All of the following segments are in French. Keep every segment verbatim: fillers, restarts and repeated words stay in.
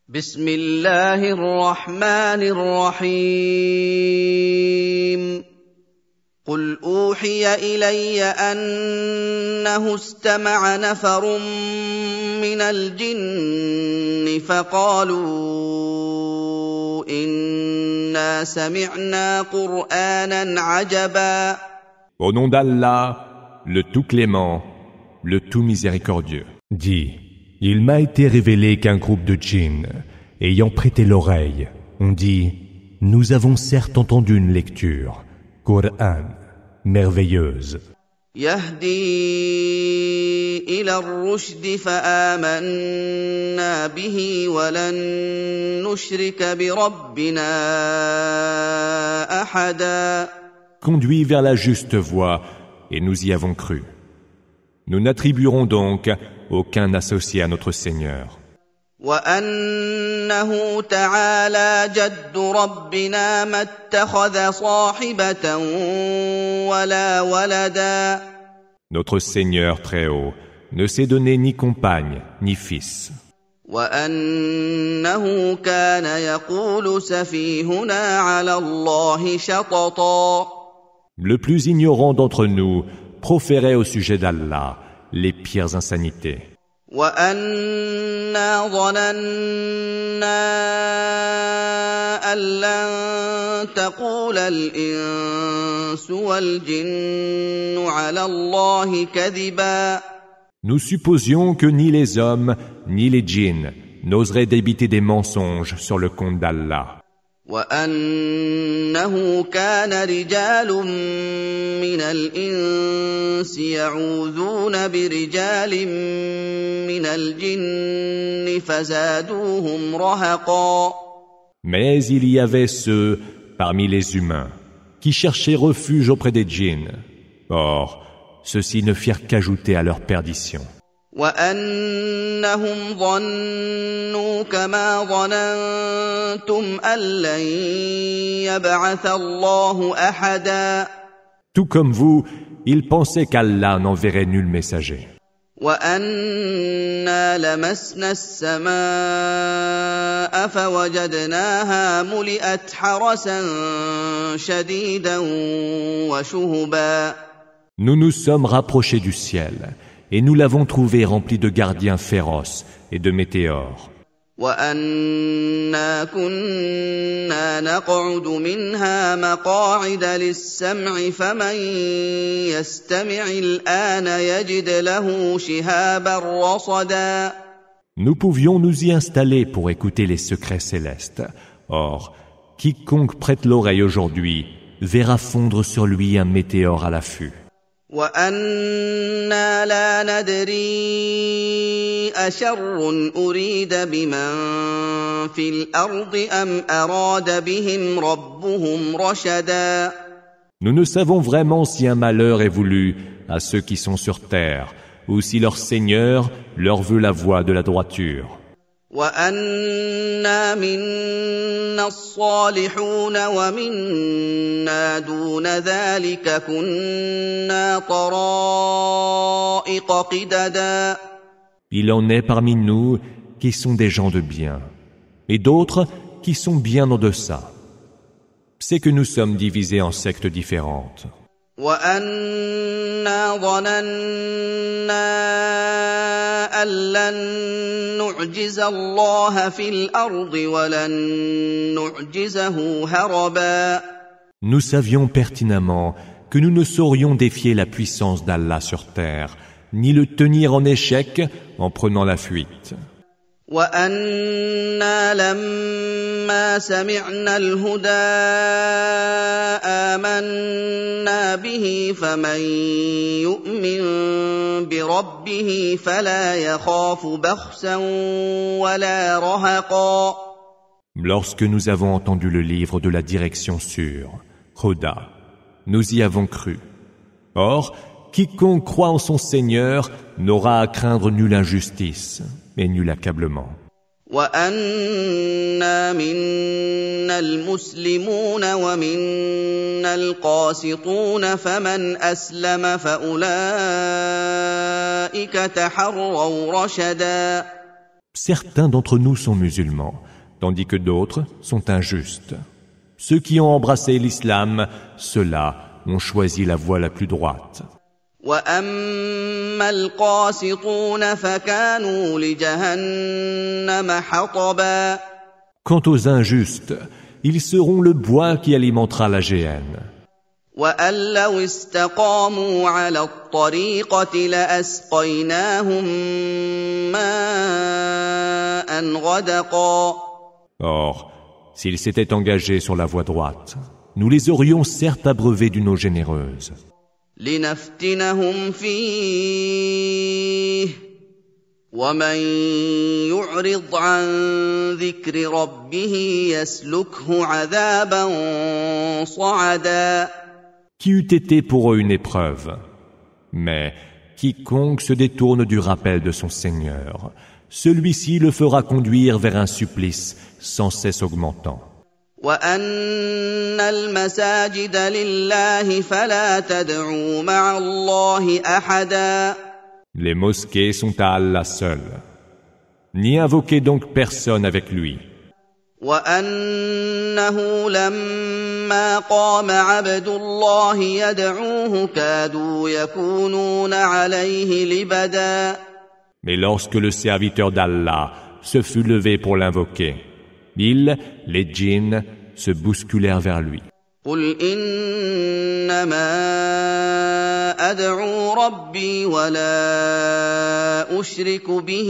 بسم الله الرحمن الرحيم قل أوحي إلي أنه استمع نفر من الجن فقالوا إنا سمعنا قرآنا عجبا. Au nom d'Allah, le tout clément, le tout miséricordieux. Dis, il m'a été révélé qu'un groupe de djinns, ayant prêté l'oreille, ont dit, nous avons certes entendu une lecture, Coran, merveilleuse. يهدي إلى الرشد فآمنا به ولن نشرك بربنا أحدا. Conduit vers la juste voie, et nous y avons cru. Nous n'attribuerons donc aucun associé à notre Seigneur. وأنه تعالى جد ربنا ما اتخذ صاحبة ولا ولدا. Notre Seigneur très haut ne s'est donné ni compagne ni fils. وأنه كان يقول سفيهنا على الله شططا. Le plus ignorant d'entre nous proférait au sujet d'Allah les pires insanités. وَأَنَّا ظَنَنَّا أَن لَّن تَقُولَ الْإِنسُ وَالْجِنُّ عَلَى اللَّهِ كَذِبًا. Nous supposions que ni les hommes ni les djinns n'oseraient débiter des mensonges sur le compte d'Allah. وَأَنَّهُ كَانَ رِجَالٌ مِّنَ الْإِنسِ يَعُوذُونَ بِرِجَالٍ مِّنَ الْجِنِّ فَزَادُوهُمْ رَهَقًا. Mais il y avait ceux, parmi les humains, qui cherchaient refuge auprès des djinns. Or, ceux-ci ne firent qu'ajouter à leur perdition. وَأَنَّهُمْ ظَنُّوا كَمَا ظَنَنتُمْ أَن لَّن يَبْعَثَ اللَّهُ أَحَدًا. Tout comme vous, ils pensaient qu'Allah n'enverrait nul messager. وَأَنَّا لَمَسْنَا السَّمَاءَ فَوَجَدْنَاهَا مُلِئَتْ حَرَسًا شَدِيدًا وَشُهُبًا. Nous nous sommes rapprochés du ciel, et nous l'avons trouvé rempli de gardiens féroces et de météores. وَأَنَّا كُنَّا نَقْعُدُ مِنْهَا مَقَاعِدَ لِلسَّمْعِ فَمَن يَسْتَمِعِ الْآنَ يَجِدْ لَهُ شِهَابًا رَّصَدًا. Nous pouvions nous y installer pour écouter les secrets célestes. Or, quiconque prête l'oreille aujourd'hui verra fondre sur lui un météore à l'affût. وَأَنَّا لَا نَدْرِي أَشَرٌّ أُرِيدَ بِمَن فِي الْأَرْضِ أَمْ أَرَادَ بِهِمْ رَبُّهُمْ رَشَدًا. Nous ne savons vraiment si un malheur est voulu à ceux qui sont sur terre, ou si leur Seigneur leur veut la voie de la droiture. وَأَنَّا مِنَّا الصَّالِحُونَ وَمِنَّا دُونَ ذَلِكَ كُنَّا طَرَائِقَ قِدَدًا. Il en est parmi nous qui sont des gens de bien, et d'autres qui sont bien en deçà. C'est que nous sommes divisés en sectes différentes. وَأَنَّا ظَنَنَّا أَن لَّن نُّعْجِزَ اللَّهَ فِي الْأَرْضِ وَلَن نُّعْجِزَهُ هَرَبًا. Nous savions pertinemment que nous ne saurions défier la puissance d'Allah sur terre, ni le tenir en échec en prenant la fuite. وَأَنَّا لَمَّا سَمِعْنَا الْهُدَىٰ آمَنَّا بِهِ فَمَن يُؤْمِن بِرَبِّهِ فَلَا يَخَافُ بَخْسًا وَلَا رَهَقًا. Lorsque nous avons entendu le livre de la direction sûre, Huda, nous y avons cru. Or, quiconque croit en son Seigneur n'aura à craindre nulle injustice et nul accablement. وَأَنَّا مِنَّا الْمُسْلِمُونَ وَمِنَّا الْقَاسِطُونَ فَمَنْ أَسْلَمَ فَأُولَٰئِكَ تَحَرَّوْا رَشَدًا. Certains d'entre nous sont musulmans, tandis que d'autres sont injustes. Ceux qui ont embrassé l'islam, ceux-là ont choisi la voie la plus droite. وَأَمَّا الْقَاسِطُونَ فَكَانُوا لِجَهَنَّمَ حَطَبًا. Quant aux injustes, ils seront le bois qui alimentera la géhenne. وَأَن لَّوْ اسْتَقَامُوا عَلَى الطَّرِيقَةِ لَأَسْقَيْنَاهُم مَّاءً غَدَقًا. Or, s'ils s'étaient engagés sur la voie droite, nous les aurions certes abreuvés d'une eau généreuse. لِنَفْتِنَهُمْ فِيهِ وَمَن يُعْرِضْ عَن ذِكْرِ رَبِّهِ يَسْلُكْهُ عَذَابًا صَعَدًا. Qui eût été pour eux une épreuve. Mais quiconque se détourne du rappel de son Seigneur, celui-ci le fera conduire vers un supplice sans cesse augmentant. وَأَنَّ الْمَسَاجِدَ لِلَّهِ فَلَا تَدْعُوا مَعَ اللَّهِ أَحَدًا. Les mosquées sont à Allah seul. N'y invoquez donc personne avec lui. وَأَنَّهُ لَمَّا قَامَ عَبْدُ اللَّهِ يَدْعُوهُ كَادُوا يَكُونُونَ عَلَيْهِ لِبَدًا. Mais lorsque le serviteur d'Allah se fut levé pour l'invoquer, ils, les djinns, se bousculèrent vers lui. قُلْ إِنَّمَا أَدْعُو رَبِّي وَلَا أُشْرِكُ بِهِ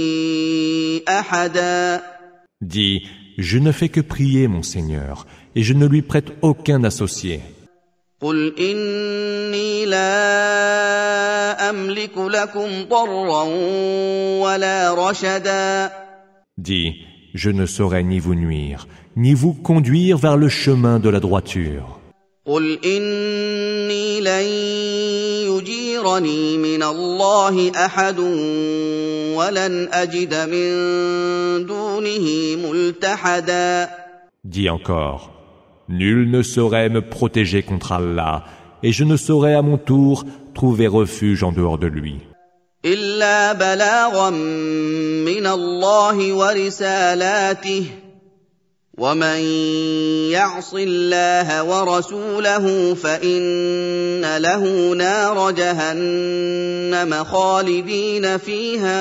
أَحَدًا. Dis, je ne fais que prier mon Seigneur, et je ne lui prête aucun associé. قُلْ إِنِّي لَا أَمْلِكُ لَكُمْ ضَرًّا وَلَا رَشَدًا. Dis, je ne saurais ni vous nuire, ni vous conduire vers le chemin de la droiture. قُلْ إِنِّي لَن يُجِيرَنِي مِنَ اللَّهِ أَحَدٌ وَلَنْ أَجِدَ مِن دُونِهِ مُلْتَحَدًا. Dis encore, nul ne saurait me protéger contre Allah, et je ne saurais à mon tour trouver refuge en dehors de lui. إِلَّا بَلَاغًا مِّنَ اللَّهِ وَرِسَالَاتِهِ وَمَن يَعْصِ اللَّهَ وَرَسُولَهُ فَإِنَّ لَهُ نَارَ جَهَنَّمَ خَالِدِينَ فِيهَا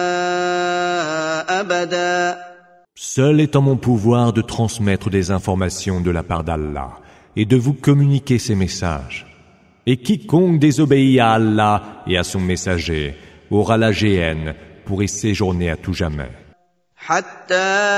أَبَدًا. Seul est en mon pouvoir de transmettre des informations de la part d'Allah et de vous communiquer ses messages. Et quiconque désobéit à Allah et à son messager aura la géhenne pour y séjourner à tout jamais. حتى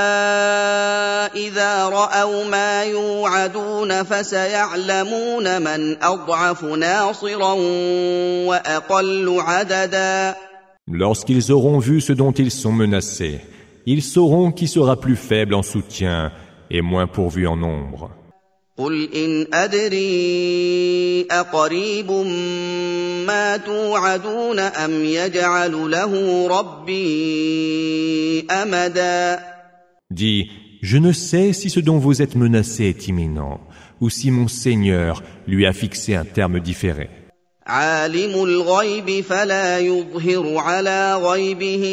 إذا رأوا ما يوعدون فسيعلمون من أضعف ناصرا وأقل عددا. Lorsqu'ils auront vu ce dont ils sont menacés, ils sauront qui sera plus faible en soutien et moins pourvu en nombre. قل إن أدري أقريب ما توعدون أم يجعل له ربي أمدا. Dis, je ne sais si ce dont vous êtes menacé est imminent, ou si mon Seigneur lui a fixé un terme différé. عالم الغيب فلا يظهر على غيبه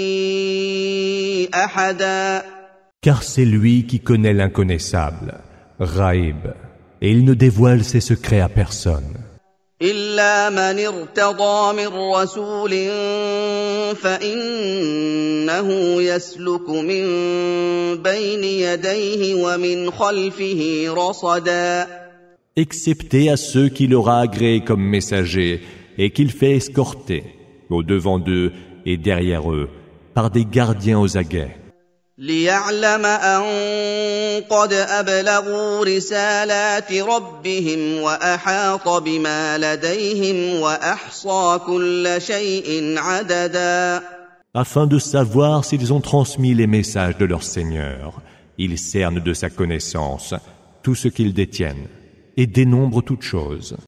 أحدا. Car c'est lui qui connaît l'inconnaissable, Ghaib, et il ne dévoile ses secrets à personne. إلا من ارتضى من رسول فإنه يسلك من بين يديه ومن خلفه رصدا. Excepté à ceux qu'il aura agréés comme messagers et qu'il fait escorter, au devant d'eux et derrière eux, par des gardiens aux aguets. ليعلم أن قد أبلغوا رسالات ربهم وأحاط بما لديهم وأحصى كل شيء عددا. Afin de savoir s'ils ont transmis les messages de leur Seigneur, ils cernent de sa connaissance tout ce qu'ils détiennent et dénombrent toutes choses.